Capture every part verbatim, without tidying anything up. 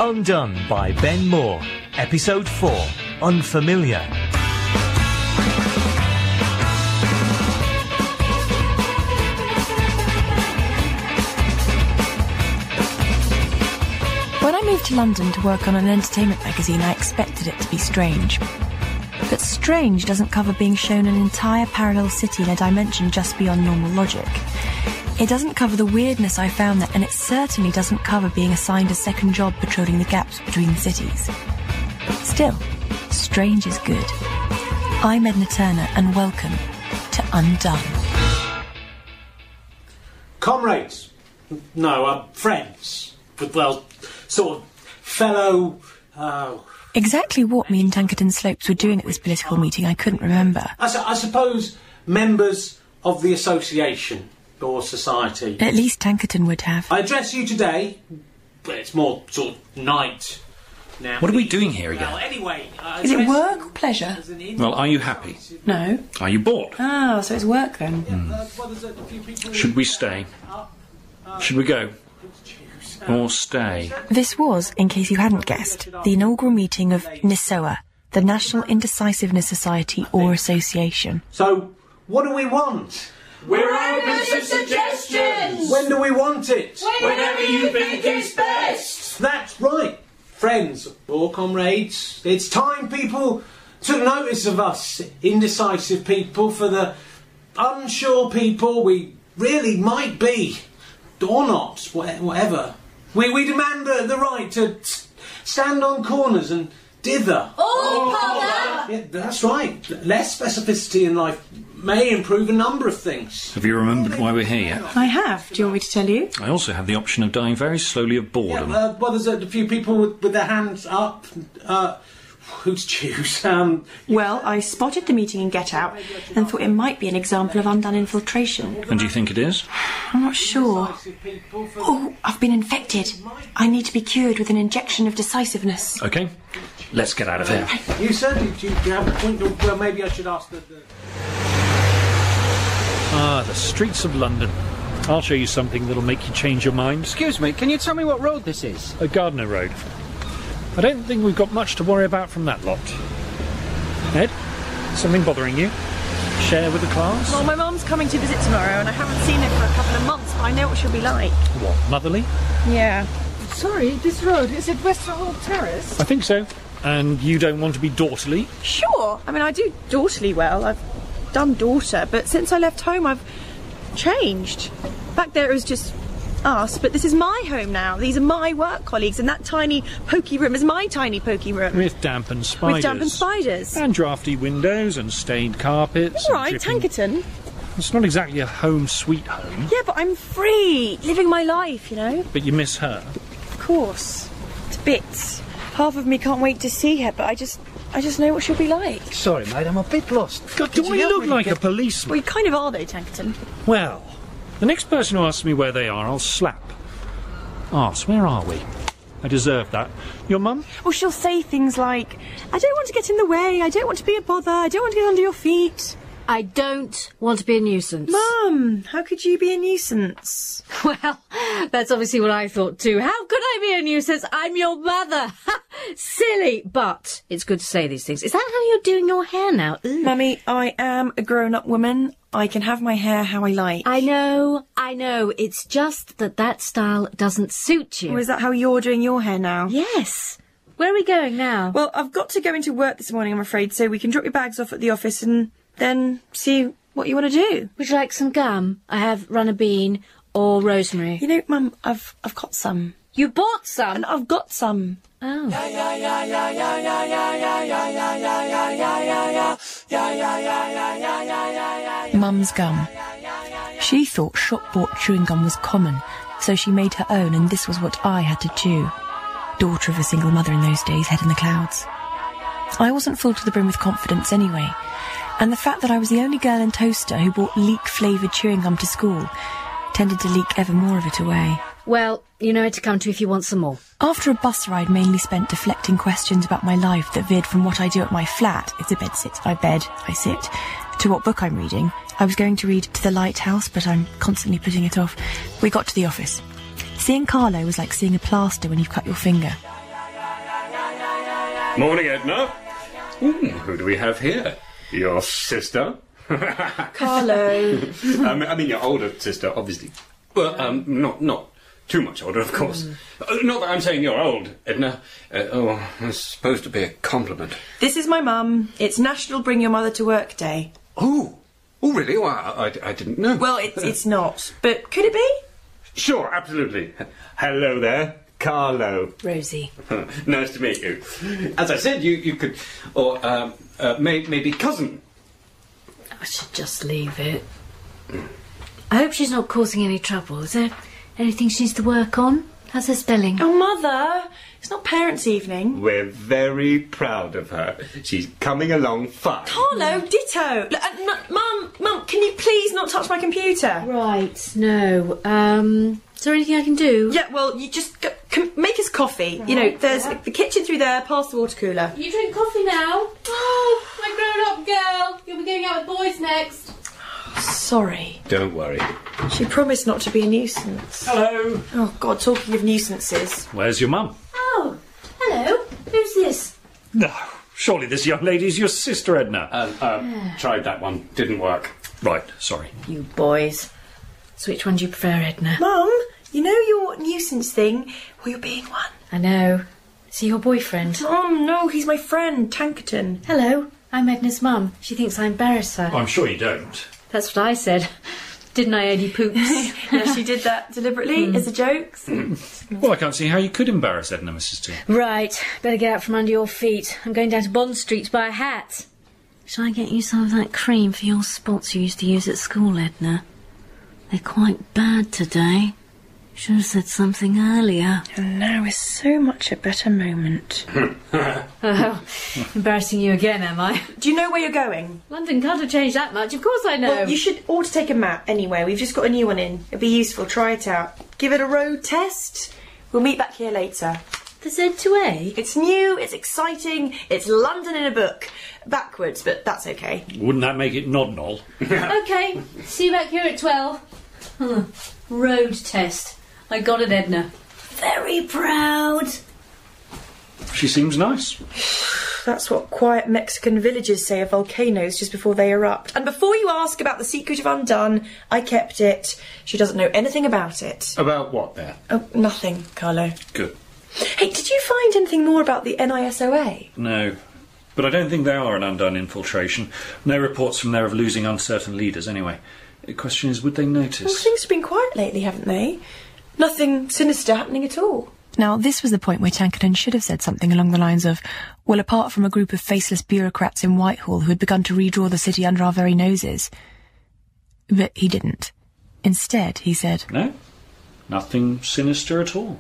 Undone by Ben Moore. Episode four, Unfamiliar. When I moved to London to work on an entertainment magazine, I expected it to be strange. But strange doesn't cover being shown an entire parallel city in a dimension just beyond normal logic. It doesn't cover the weirdness I found there, and it certainly doesn't cover being assigned a second job patrolling the gaps between cities. Still, strange is good. I'm Edna Turner, and welcome to Undone. Comrades. No, uh, friends. Well, sort of fellow... Uh, Exactly what me and Tankerton Slopes were doing at this political meeting, I couldn't remember. I, su- I suppose members of the association or society. At least Tankerton would have. I address you today, but it's more sort of night now. What are we doing here again? Well, anyway, I Is it address work you or pleasure? as an in- Well, are you happy? No. Are you bored? Oh, so it's work then. Mm. Uh, well, there's a few people- Should we stay? Should we go? Or stay? This was, in case you hadn't guessed, the inaugural meeting of NISOA, the National Indecisiveness Society or Association. So, what do we want? We're open to suggestions! When do we want it? Whenever you think is best! That's right, friends or comrades. It's time people took notice of us, indecisive people, for the unsure people we really might be, or not, whatever. We, we demand the, the right to stand on corners and dither. All colour! Yeah, that's right. Less specificity in life may improve a number of things. Have you remembered why we're here yet? I have. Do you want me to tell you? I also have the option of dying very slowly of boredom. Yeah, uh, well, there's a, a few people with, with their hands up. Uh, who'd choose? Um, Well, I spotted the meeting in Get Out and thought it might be an example of undone infiltration. And do you think it is? I'm not sure. Oh, I've been infected. I need to be cured with an injection of decisiveness. OK, let's get out of here. You said, do you, do you have a point? Of, well, maybe I should ask the... the... Ah, the streets of London. I'll show you something that'll make you change your mind. Excuse me, can you tell me what road this is? A Gardner Road. I don't think we've got much to worry about from that lot. Ed, something bothering you? Share with the class? Well, my mum's coming to visit tomorrow and I haven't seen her for a couple of months, but I know what she'll be like. What, motherly? Yeah. Sorry, this road, is it Westerhall Terrace? I think so. And you don't want to be daughterly? Sure. I mean, I do daughterly well. I've done daughter, but since I left home, I've changed. Back there it was just us, but this is my home now. These are my work colleagues, and that tiny pokey room is my tiny pokey room. With damp and spiders. With damp and spiders. And drafty windows and stained carpets. All right, and dripping... Tankerton. It's not exactly a home sweet home. Yeah, but I'm free, living my life, you know. But you miss her. Of course. To bits. Half of me can't wait to see her, but I just... I just know what she'll be like. Sorry, mate, I'm a bit lost. God, Could do you I help look me like get- a policeman? Well, you kind of are, though, Tankerton. Well, the next person who asks me where they are, I'll slap. Arse, where are we? I deserve that. Your mum? Well, she'll say things like, I don't want to get in the way, I don't want to be a bother, I don't want to get under your feet. I don't want to be a nuisance. Mum, how could you be a nuisance? Well, that's obviously what I thought too. How could I be a nuisance? I'm your mother. Silly. But it's good to say these things. Is that how you're doing your hair now? Ugh. Mummy, I am a grown-up woman. I can have my hair how I like. I know, I know. It's just that that style doesn't suit you. Oh, is that how you're doing your hair now? Yes. Where are we going now? Well, I've got to go into work this morning, I'm afraid, so we can drop your bags off at the office and then see what you want to do. Would you like some gum? I have runner bean or rosemary. You know, Mum, I've I've got some. You bought some? And I've got some. Oh. Mum's gum. She thought shop-bought chewing gum was common, so she made her own, and this was what I had to chew. Daughter of a single mother in those days, head in the clouds. I wasn't full to the brim with confidence anyway, and the fact that I was the only girl in Toaster who brought leek-flavoured chewing gum to school tended to leak ever more of it away. Well, you know where to come to if you want some more. After a bus ride mainly spent deflecting questions about my life that veered from what I do at my flat, if the bed sits by bed, I sit, to what book I'm reading, I was going to read To the Lighthouse, but I'm constantly putting it off. We got to the office. Seeing Carlo was like seeing a plaster when you've cut your finger. Morning, Edna. Ooh, who do we have here? Your sister? Carlo. um, I mean, your older sister, obviously. Well, um, not not too much older, of course. Mm. Uh, not that I'm saying you're old, Edna. Uh, oh, it's supposed to be a compliment. This is my mum. It's National Bring Your Mother to Work Day. Oh, oh, really? Well, I, I, I didn't know. Well, it's it's not. But could it be? Sure, absolutely. Hello there, Carlo. Rosie. Nice to meet you. As I said, you you could, or um, uh, may, maybe cousin. I should just leave it. I hope she's not causing any trouble. Is there anything she needs to work on? How's her spelling? Oh, Mother! It's not parents' evening. We're very proud of her. She's coming along fine. Carlo, ditto! Look, uh, n- Mum, Mum, can you please not touch my computer? Right, no. Um, is there anything I can do? Yeah, well, you just go, can make us coffee. Right, you know, there's yeah. the kitchen through there, past the water cooler. You drink coffee now? Oh, my grown-up girl. You'll be going out with boys next. Sorry. Don't worry. She promised not to be a nuisance. Hello. Oh, God, talking of nuisances. Where's your mum? Oh, hello. Who's this? No, surely this young lady's your sister, Edna. Uh, uh, tried that one. Didn't work. Right, sorry. You boys. So which one do you prefer, Edna? Mum, you know your nuisance thing? Well, you're being one. I know. Is he your boyfriend? Mum, no, he's my friend, Tankerton. Hello, I'm Edna's mum. She thinks I embarrass her. Oh, I'm sure you don't. That's what I said. Didn't I, Eddie Poops? Yeah, she did that deliberately, mm. as a joke. Mm. Well, I can't see how you could embarrass Edna, Missus T. Right, better get out from under your feet. I'm going down to Bond Street to buy a hat. Shall I get you some of that cream for your spots you used to use at school, Edna? They're quite bad today. Should have said something earlier. And now is so much a better moment. Oh, embarrassing you again, am I? Do you know where you're going? London can't have changed that much. Of course I know. Well, you should ought to take a map anyway. We've just got a new one in. It'll be useful. Try it out. Give it a road test. We'll meet back here later. The Z two A? It's new, it's exciting, it's London in a book. Backwards, but that's okay. Wouldn't that make it nod-nol? OK, see you back here at twelve. Huh. Road test. I got it, Edna. Very proud. She seems nice. That's what quiet Mexican villages say of volcanoes just before they erupt. And before you ask about the secret of Undone, I kept it. She doesn't know anything about it. About what there? Oh, nothing, Carlo. Good. Hey, did you find anything more about the N I S O A? No. But I don't think they are an Undone infiltration. No reports from there of losing uncertain leaders, anyway. The question is, would they notice? Well, things have been quiet lately, haven't they? Nothing sinister happening at all. Now, this was the point where Tankerton should have said something along the lines of, well, apart from a group of faceless bureaucrats in Whitehall who had begun to redraw the city under our very noses. But he didn't. Instead, he said... No, nothing sinister at all.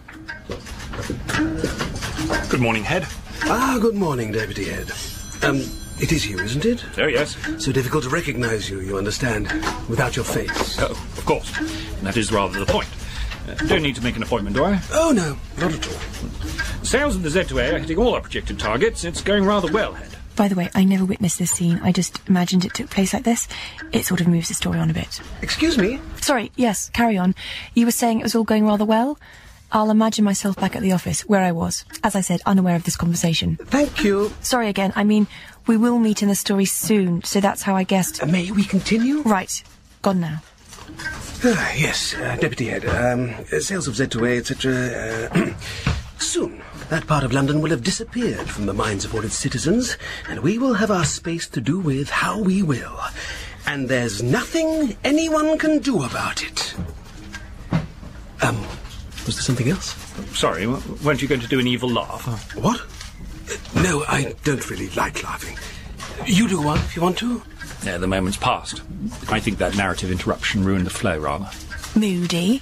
Good morning, Head. Ah, good morning, Deputy Head. Um, it is you, isn't it? Oh, yes. So difficult to recognise you, you understand, without your face. Oh, of course. That is rather the point. Uh, don't need to make an appointment, do I? Oh, no, not at all. Sales of the Z two A are hitting all our projected targets. It's going rather well, Head. By the way, I never witnessed this scene. I just imagined it took place like this. It sort of moves the story on a bit. Excuse me? Sorry, yes, carry on. You were saying it was all going rather well? I'll imagine myself back at the office, where I was, as I said, unaware of this conversation. Thank you. Sorry again, I mean, we will meet in the story soon, so that's how I guessed... Uh, may we continue? Right. Gone now. Ah, yes, uh, Deputy Head. Um, uh, sales of Z two A, et cetera. Uh, soon, that part of London will have disappeared from the minds of all its citizens, and we will have our space to do with how we will. And there's nothing anyone can do about it. Um, was there something else? Sorry, weren't you going to do an evil laugh? What? Uh, no, I don't really like laughing. You do one if you want to. Yeah, the moment's past. I think that narrative interruption ruined the flow, rather. Moody.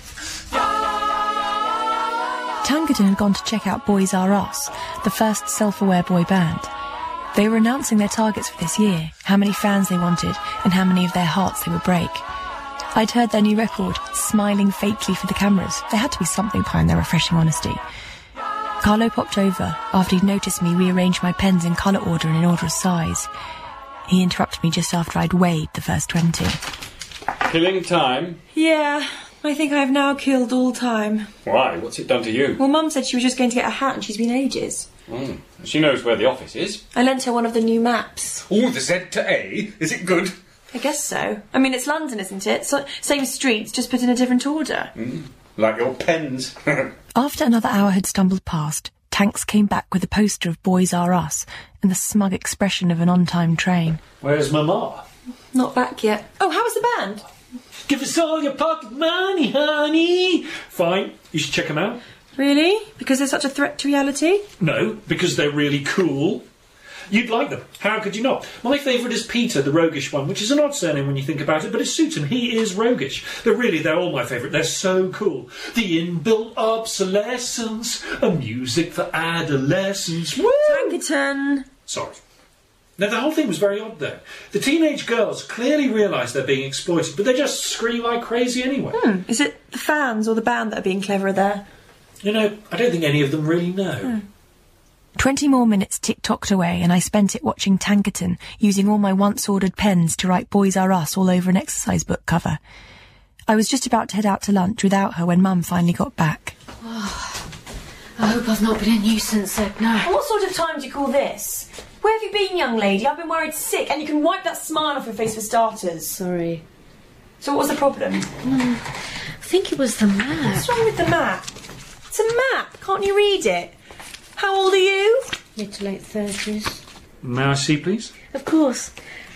Tankerton had gone to check out Boys R Us, the first self-aware boy band. They were announcing their targets for this year, how many fans they wanted, and how many of their hearts they would break. I'd heard their new record, smiling fakely for the cameras. There had to be something behind their refreshing honesty. Carlo popped over. After he'd noticed me rearrange my pens in colour order and in order of size. He interrupted me just after I'd weighed the first twenty. Killing time? Yeah, I think I've now killed all time. Why? What's it done to you? Well, Mum said she was just going to get a hat and she's been ages. Mm. She knows where the office is. I lent her one of the new maps. Oh, the Z to A. Is it good? I guess so. I mean, it's London, isn't it? So, same streets, just put in a different order. Mm. Like your pens. After another hour had stumbled past, Tanks came back with a poster of Boys R Us and the smug expression of an on-time train. Where's Mama? Not back yet. Oh, how was the band? Give us all your pocket money, honey. Fine, you should check them out. Really? Because they're such a threat to reality? No, because they're really cool. You'd like them. How could you not? My favourite is Peter, the roguish one, which is an odd surname when you think about it, but it suits him. He is roguish. They're really, they're all my favourite. They're so cool. The inbuilt obsolescence, a music for adolescents. Woo! Tankerton. Sorry. Now, the whole thing was very odd, though. The teenage girls clearly realise they're being exploited, but they just scream like crazy anyway. Hmm. Is it the fans or the band that are being cleverer there? You know, I don't think any of them really know. Hmm. Twenty more minutes tick-tocked away, and I spent it watching Tankerton, using all my once-ordered pens to write Boys R Us all over an exercise book cover. I was just about to head out to lunch without her when Mum finally got back. Oh, I hope I've not been a nuisance, Edna. What sort of time do you call this? Where have you been, young lady? I've been worried sick, and you can wipe that smile off your face for starters. Sorry. So what was the problem? Mm, I think it was the map. What's wrong with the map? It's a map. Can't you read it? How old are you? Mid to late thirties. May I see, please? Of course.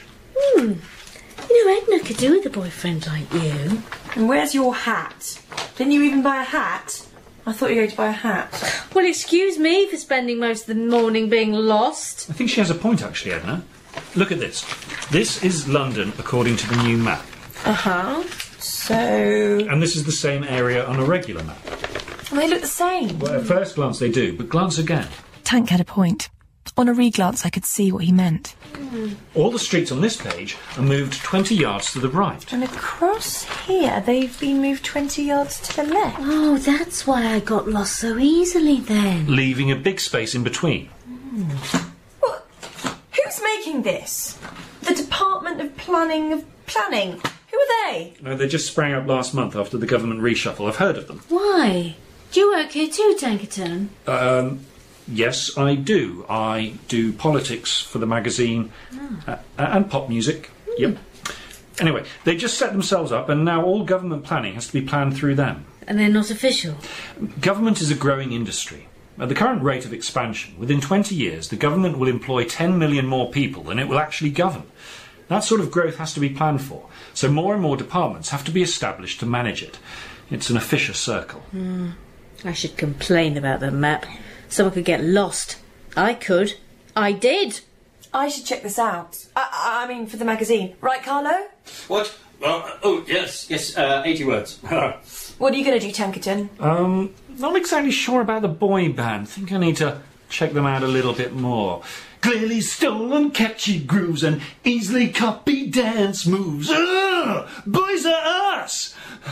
Hmm. You know, Edna could do with a boyfriend like you. And where's your hat? Didn't you even buy a hat? I thought you were going to buy a hat. Well, excuse me for spending most of the morning being lost. I think she has a point, actually, Edna. Look at this. This is London according to the new map. Uh-huh. So... And this is the same area on a regular map. Well, they look the same. Well, at first glance they do, but glance again. Tank had a point. On a re-glance I could see what he meant. Mm. All the streets on this page are moved twenty yards to the right. And across here they've been moved twenty yards to the left. Oh, that's why I got lost so easily then. Leaving a big space in between. Mm. Well, who's making this? The Department of Planning of Planning. Who are they? No, they just sprang up last month after the government reshuffle. I've heard of them. Why? Do you work here too, Tankerton? Um... Yes, I do. I do politics for the magazine oh. uh, and pop music. Mm. Yep. Anyway, they just set themselves up and now all government planning has to be planned through them. And they're not official? Government is a growing industry. At the current rate of expansion, within twenty years, the government will employ ten million more people than it will actually govern. That sort of growth has to be planned for, so more and more departments have to be established to manage it. It's an officious circle. Mm. I should complain about the map. Someone could get lost. I could. I did. I should check this out. I, I mean, for the magazine. Right, Carlo? What? Uh, oh, yes, yes, uh, eighty words. What are you going to do, Tankerton? Um, not exactly sure about the boy band. Think I need to check them out a little bit more. Clearly stolen catchy grooves and easily copied dance moves. Ugh! Boys are us!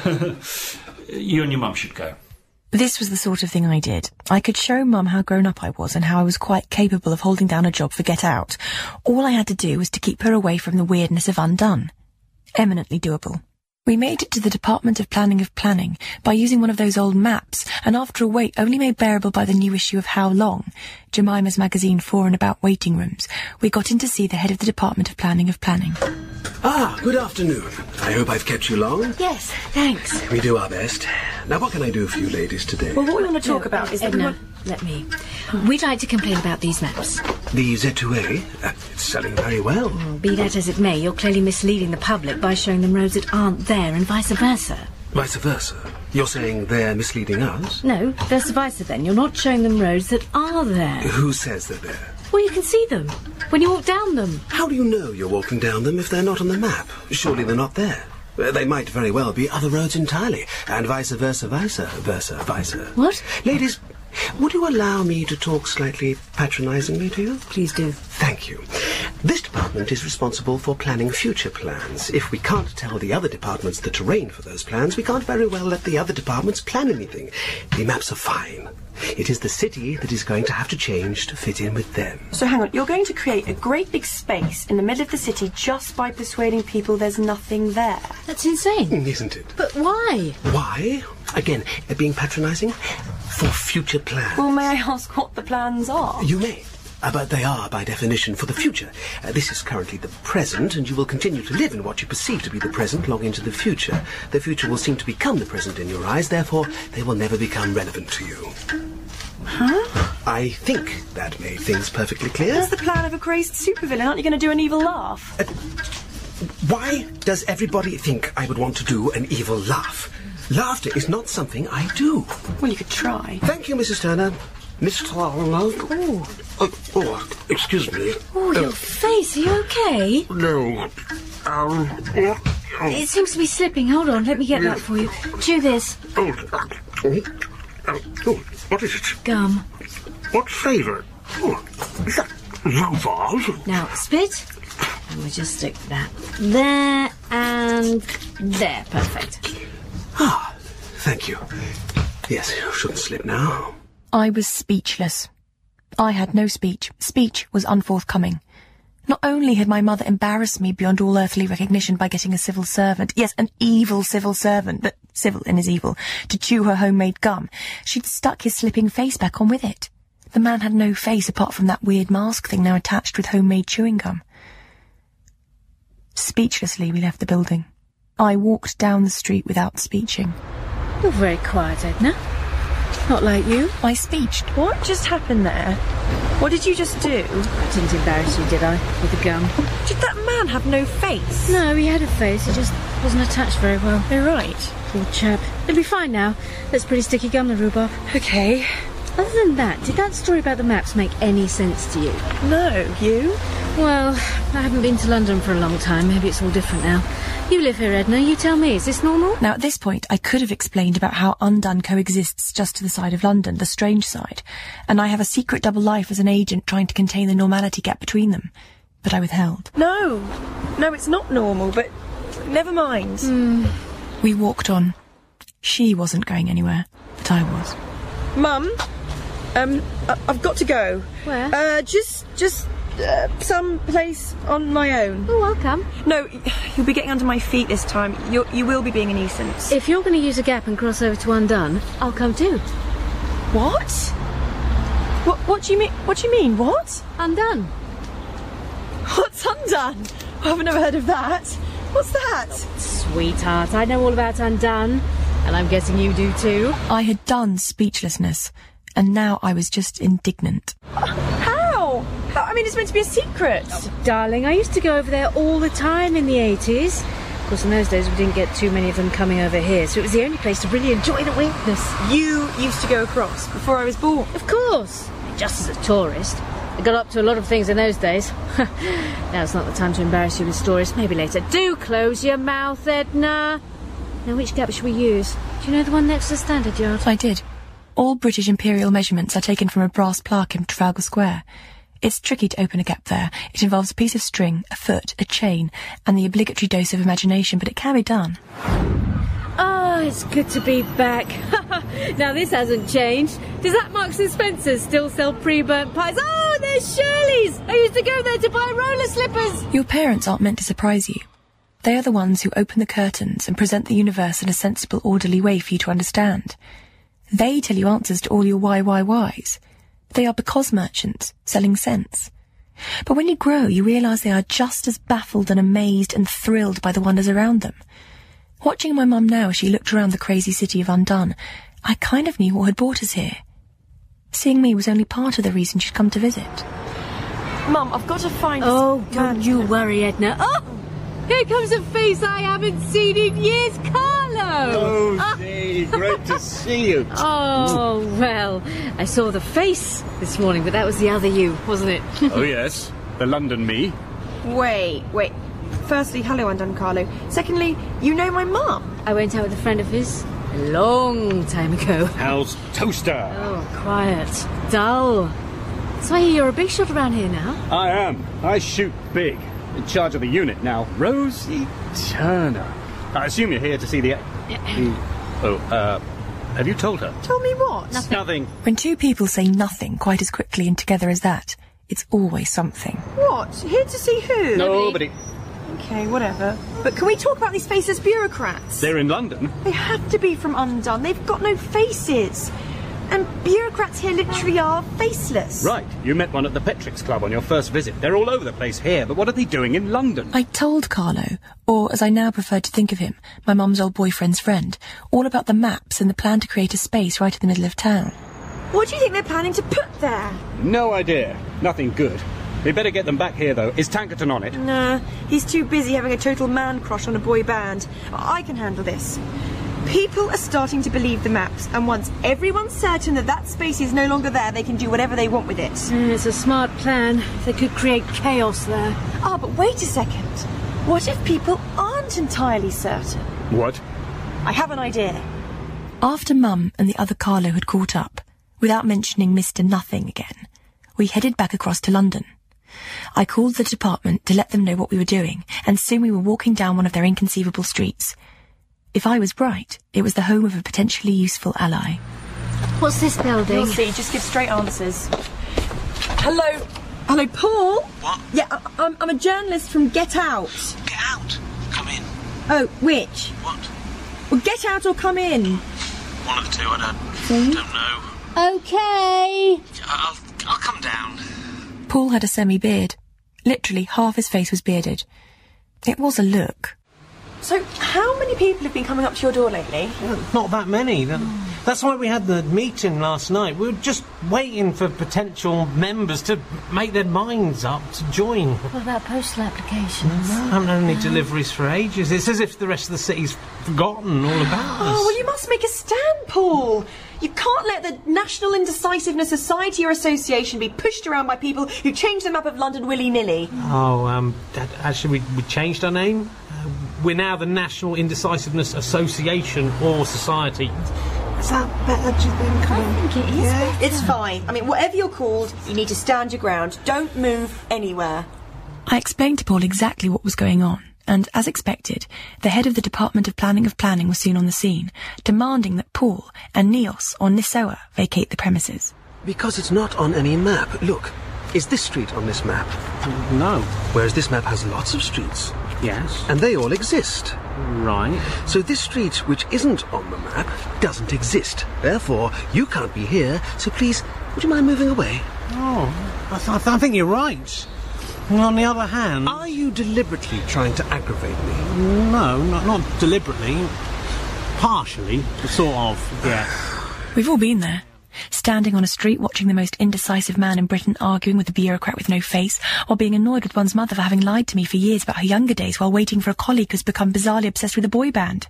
You and your mum should go. This was the sort of thing I did. I could show Mum how grown up I was and how I was quite capable of holding down a job for Get Out. All I had to do was to keep her away from the weirdness of Undone. Eminently doable. We made it to the Department of Planning of Planning by using one of those old maps, and after a wait only made bearable by the new issue of How Long, Jemima's magazine for and about waiting rooms, we got in to see the head of the Department of Planning of Planning. Ah, good afternoon. I hope I've kept you long. Yes, thanks. We do our best. Now, what can I do for you ladies today? Well, what we want to talk no, about is... Edna, let me. We'd like to complain about these maps. The Z two A? Uh, it's selling very well. well. Be that as it may, you're clearly misleading the public by showing them roads that aren't there and vice versa. Vice versa? You're saying they're misleading us? No, vice versa then. You're not showing them roads that are there. Who says they're there? Well, you can see them when you walk down them. How do you know you're walking down them if they're not on the map? Surely they're not there. They might very well be other roads entirely, and vice versa, vice versa, vice. What? Ladies, would you allow me to talk slightly patronisingly to you? Please do. Thank you. This department is responsible for planning future plans. If we can't tell the other departments the terrain for those plans, we can't very well let the other departments plan anything. The maps are fine. It is the city that is going to have to change to fit in with them. So hang on, you're going to create a great big space in the middle of the city just by persuading people there's nothing there? That's insane. Isn't it? But why? Why? Again, being patronising? for future plans. Well, may I ask what the plans are? You may. Uh, but they are, by definition, for the future. Uh, this is currently the present, and you will continue to live in what you perceive to be the present long into the future. The future will seem to become the present in your eyes, therefore they will never become relevant to you. Huh? I think that made things perfectly clear. That's the plan of a crazed supervillain. Aren't you going to do an evil laugh? Uh, why does everybody think I would want to do an evil laugh? Laughter is not something I do. Well, you could try. Thank you, Missus Turner. Mister Harlow. Oh. Uh, oh, excuse me. Oh, your uh, face, are you okay? No. Um, yeah. It seems to be slipping. Hold on, let me get that for you. Chew this. Oh, uh, oh, oh, what is it? Gum. What flavour? Oh, is that Rhubarb? Now, spit. And we'll just stick that there and there. Perfect. Ah, thank you. Yes, you shouldn't slip now. I was speechless. I had no speech. Speech was unforthcoming. Not only had my mother embarrassed me beyond all earthly recognition by getting a civil servant, yes, an evil civil servant, but civil in his evil, to chew her homemade gum, she'd stuck his slipping face back on with it. The man had no face apart from that weird mask thing now attached with homemade chewing gum. Speechlessly, we left the building. I walked down the street without speeching. You're very quiet, Edna. Not like you. I speeched. What just happened there? What did you just do? I didn't embarrass you, did I? With the gum. Did that man have no face? No, he had a face. He just wasn't attached very well. You're right. Poor chap. He'll be fine now. That's pretty sticky gum, the rhubarb. Okay. Other than that, did that story about the maps make any sense to you? No. You? Well, I haven't been to London for a long time. Maybe it's all different now. You live here, Edna. You tell me, is this normal? Now, at this point, I could have explained about how Undone coexists just to the side of London, the strange side, and I have a secret double life as an agent trying to contain the normality gap between them. But I withheld. No. No, it's not normal, but never mind. Mm. We walked on. She wasn't going anywhere, but I was. Mum, um, I- I've got to go. Where? Uh, just, just... Uh, some place on my own. Oh, I'll come. No, you'll be getting under my feet this time. You you will be being a nuisance. If you're going to use a gap and cross over to Undone, I'll come too. What? What? What do you mean? What do you mean? What? Undone. What's Undone? I've never heard of that. What's that? Sweetheart, I know all about Undone, and I'm guessing you do too. I had done speechlessness, and now I was just indignant. How? How? I mean, it's meant to be a secret. Oh, darling, I used to go over there all the time in the eighties. Of course, in those days we didn't get too many of them coming over here, so it was the only place to really enjoy the weirdness. You used to go across before I was born? Of course. Just as a tourist. I got up to a lot of things in those days. Now's not the time to embarrass you with stories. Maybe later. Do close your mouth, Edna. Now, which gap should we use? Do you know the one next to the Standard Yard? I did. All British imperial measurements are taken from a brass plaque in Trafalgar Square. It's tricky to open a gap there. It involves a piece of string, a foot, a chain, and the obligatory dose of imagination, but it can be done. Oh, it's good to be back. Now, this hasn't changed. Does that Marks and Spencer's still sell pre-burnt pies? Oh, there's Shirley's! I used to go there to buy roller slippers. Your parents aren't meant to surprise you. They are the ones who open the curtains and present the universe in a sensible, orderly way for you to understand. They tell you answers to all your why, why, whys. They are because merchants, selling sense. But when you grow, you realise they are just as baffled and amazed and thrilled by the wonders around them. Watching my mum now as she looked around the crazy city of Undone, I kind of knew what had brought us here. Seeing me was only part of the reason she'd come to visit. Mum, I've got to find... Oh, don't you worry, Edna. Oh! Here comes a face I haven't seen in years, Carlo! Rosie, great to see you. Oh, well, I saw the face this morning, but that was the other you, wasn't it? Oh, yes, the London me. Wait, wait. Firstly, hello, Undone Carlo. Secondly, you know my mum. I went out with a friend of his a long time ago. How's Toaster? Oh, quiet. Dull. So I hear you're a big shot around here now. I am. I shoot big. In charge of the unit now. Rosie Turner. I assume you're here to see the... the oh, uh... have you told her? Told me what? Nothing. Nothing. When two people say nothing quite as quickly and together as that, it's always something. What? Here to see who? Nobody. Okay, whatever. But can we talk about these faceless bureaucrats? They're in London. They have to be from Undone. They've got no faces. And bureaucrats here literally are faceless. Right, you met one at the Petrix Club on your first visit. They're all over the place here, but what are they doing in London? I told Carlo, or as I now prefer to think of him, my mum's old boyfriend's friend, all about the maps and the plan to create a space right in the middle of town. What do you think they're planning to put there? No idea. Nothing good. We better get them back here, though. Is Tankerton on it? Nah, he's too busy having a total man crush on a boy band. I can handle this. People are starting to believe the maps, and once everyone's certain that that space is no longer there, they can do whatever they want with it. Mm, it's a smart plan. They could create chaos there. Ah, but wait a second. What if people aren't entirely certain? What? I have an idea. After Mum and the other Carlo had caught up, without mentioning Mister Nothing again, we headed back across to London. I called the department to let them know what we were doing, and soon we were walking down one of their inconceivable streets. If I was bright, it was the home of a potentially useful ally. What's this building? You'll see, just give straight answers. Hello? Hello, Paul? What? Yeah, I, I'm, I'm a journalist from Get Out. Get Out? Come in. Oh, which? What? Well, Get Out or Come In? One of the two, I don't, See? don't know. Okay. I'll, I'll come down. Paul had a semi-beard. Literally, half his face was bearded. It was a look. So, how many people have been coming up to your door lately? Well, not that many. That, that's why we had the meeting last night. We were just waiting for potential members to make their minds up to join. What about postal applications? No, I haven't had any deliveries for ages. It's as if the rest of the city's forgotten all about us. Oh, well, you must make a stand, Paul. You can't let the National Indecisiveness Society or Association be pushed around by people who change the map of London willy-nilly. Oh, um, that, actually, we, we changed our name. Uh, we're now the National Indecisiveness Association or Society. Is that better, do you think? I think it is. Yeah. It's fine. I mean, whatever you're called, you need to stand your ground. Don't move anywhere. I explained to Paul exactly what was going on, and, as expected, the head of the Department of Planning of Planning was soon on the scene, demanding that Paul and Neos or Nisoa vacate the premises. Because it's not on any map. Look, is this street on this map? No. Whereas this map has lots of streets. Yes. And they all exist. Right. So this street, which isn't on the map, doesn't exist. Therefore, you can't be here, so please, would you mind moving away? Oh, I, th- I, th- I think you're right. And on the other hand... Are you deliberately trying to aggravate me? No, not, not deliberately. Partially, sort of, yeah. We've all been there. Standing on a street watching the most indecisive man in Britain arguing with a bureaucrat with no face, or being annoyed with one's mother for having lied to me for years about her younger days while waiting for a colleague who's become bizarrely obsessed with a boy band.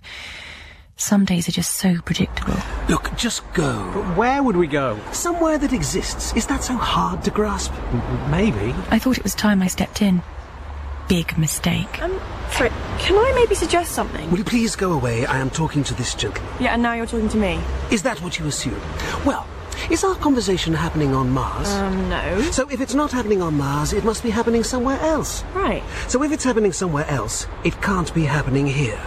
Some days are just so predictable. Look, just go. But where would we go? Somewhere that exists. Is that so hard to grasp? Maybe. I thought it was time I stepped in. Big mistake. Um, sorry, can I maybe suggest something? Will you please go away? I am talking to this gentleman. Yeah, and now you're talking to me. Is that what you assume? Well, is our conversation happening on Mars? Um, no. So if it's not happening on Mars, it must be happening somewhere else. Right. So if it's happening somewhere else, it can't be happening here.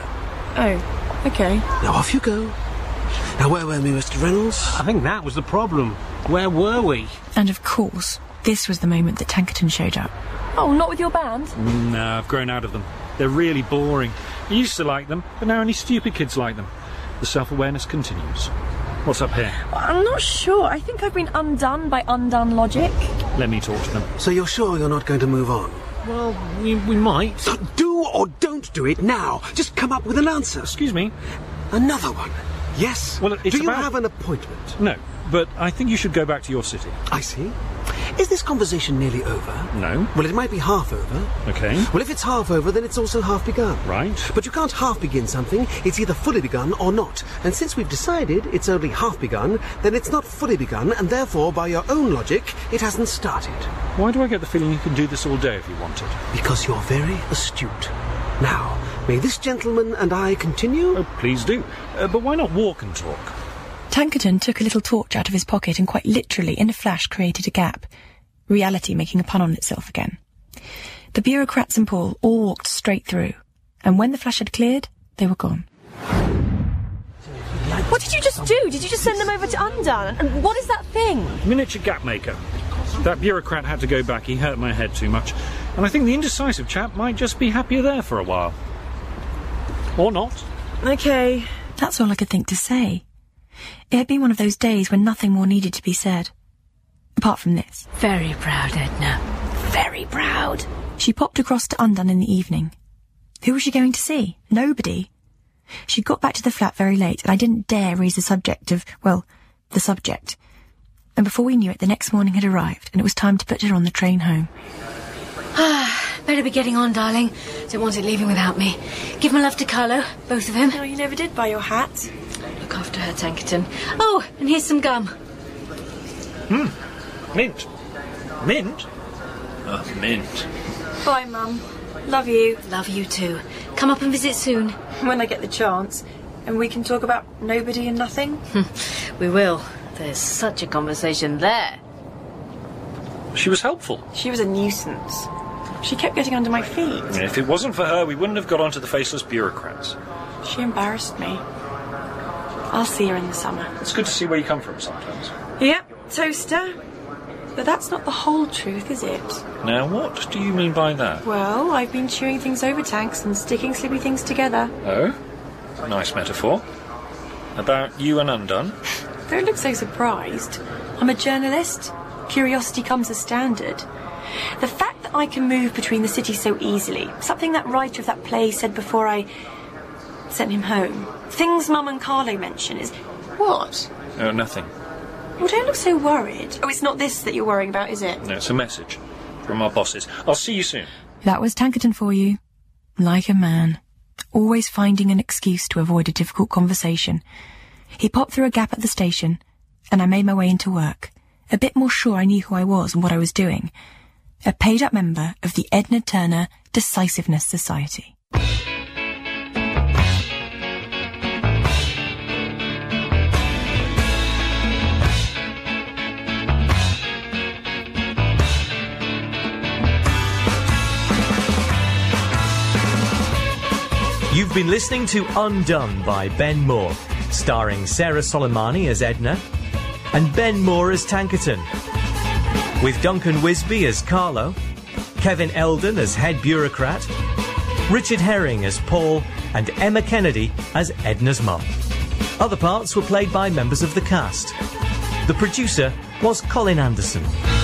Oh, okay. Now off you go. Now where were we, Mister Reynolds? I think that was the problem. Where were we? And of course, this was the moment that Tankerton showed up. Oh, not with your band? No, I've grown out of them. They're really boring. I used to like them, but now only stupid kids like them. The self-awareness continues. What's up here? I'm not sure. I think I've been undone by undone logic. Let me talk to them. So you're sure you're not going to move on? Well, we, we might. So do or don't do it now. Just come up with an answer. Excuse me? Another one. Yes? Well, it's do you about... have an appointment? No, but I think you should go back to your city. I see. Is this conversation nearly over? No. Well, it might be half over. Okay. Well, if it's half over, then it's also half begun. Right. But you can't half begin something. It's either fully begun or not. And since we've decided it's only half begun, then it's not fully begun, and therefore, by your own logic, it hasn't started. Why do I get the feeling you can do this all day if you wanted? Because you're very astute. Now, may this gentleman and I continue? Oh, please do. Uh, but why not walk and talk? Tankerton took a little torch out of his pocket and quite literally, in a flash, created a gap. Reality making a pun on itself again. The bureaucrats and Paul all walked straight through, and when the flash had cleared, they were gone. What did you just do? Did you just send them over to Undone? And what is that thing? Miniature gap maker. That bureaucrat had to go back. He hurt my head too much. And I think the indecisive chap might just be happier there for a while. Or not. Okay. That's all I could think to say. It had been one of those days when nothing more needed to be said. Apart from this. Very proud, Edna. Very proud. She popped across to Undone in the evening. Who was she going to see? Nobody. She'd got back to the flat very late, and I didn't dare raise the subject of, well, the subject. And before we knew it, the next morning had arrived, and it was time to put her on the train home. Ah, better be getting on, darling. Don't want it leaving without me. Give my love to Carlo, both of them. No, you never did buy your hat. Look after her, Tankerton. Oh, and here's some gum. Hmm. Mint. Mint? Oh, mint. Bye, Mum. Love you. Love you too. Come up and visit soon. When I get the chance. And we can talk about nobody and nothing. We will. There's such a conversation there. She was helpful. She was a nuisance. She kept getting under my feet. And if it wasn't for her, we wouldn't have got onto the faceless bureaucrats. She embarrassed me. I'll see her in the summer. It's good to see where you come from sometimes. Yep, toaster. But that's not the whole truth, is it? Now, what do you mean by that? Well, I've been chewing things over, Tanks, and sticking slippy things together. Oh? Nice metaphor. About you and Undone? Don't look so surprised. I'm a journalist. Curiosity comes as standard. The fact that I can move between the cities so easily, something that writer of that play said before I sent him home. Things Mum and Carlo mention is... What? Oh, nothing. Well, don't look so worried. Oh, it's not this that you're worrying about, is it? No, it's a message from our bosses. I'll see you soon. That was Tankerton for you. Like a man. Always finding an excuse to avoid a difficult conversation. He popped through a gap at the station, and I made my way into work, a bit more sure I knew who I was and what I was doing. A paid-up member of the Edna Turner Decisiveness Society. You've been listening to Undone by Ben Moore, starring Sarah Soleimani as Edna and Ben Moore as Tankerton, with Duncan Wisby as Carlo, Kevin Eldon as head bureaucrat, Richard Herring as Paul, and Emma Kennedy as Edna's mum. Other parts were played by members of the cast. The producer was Colin Anderson.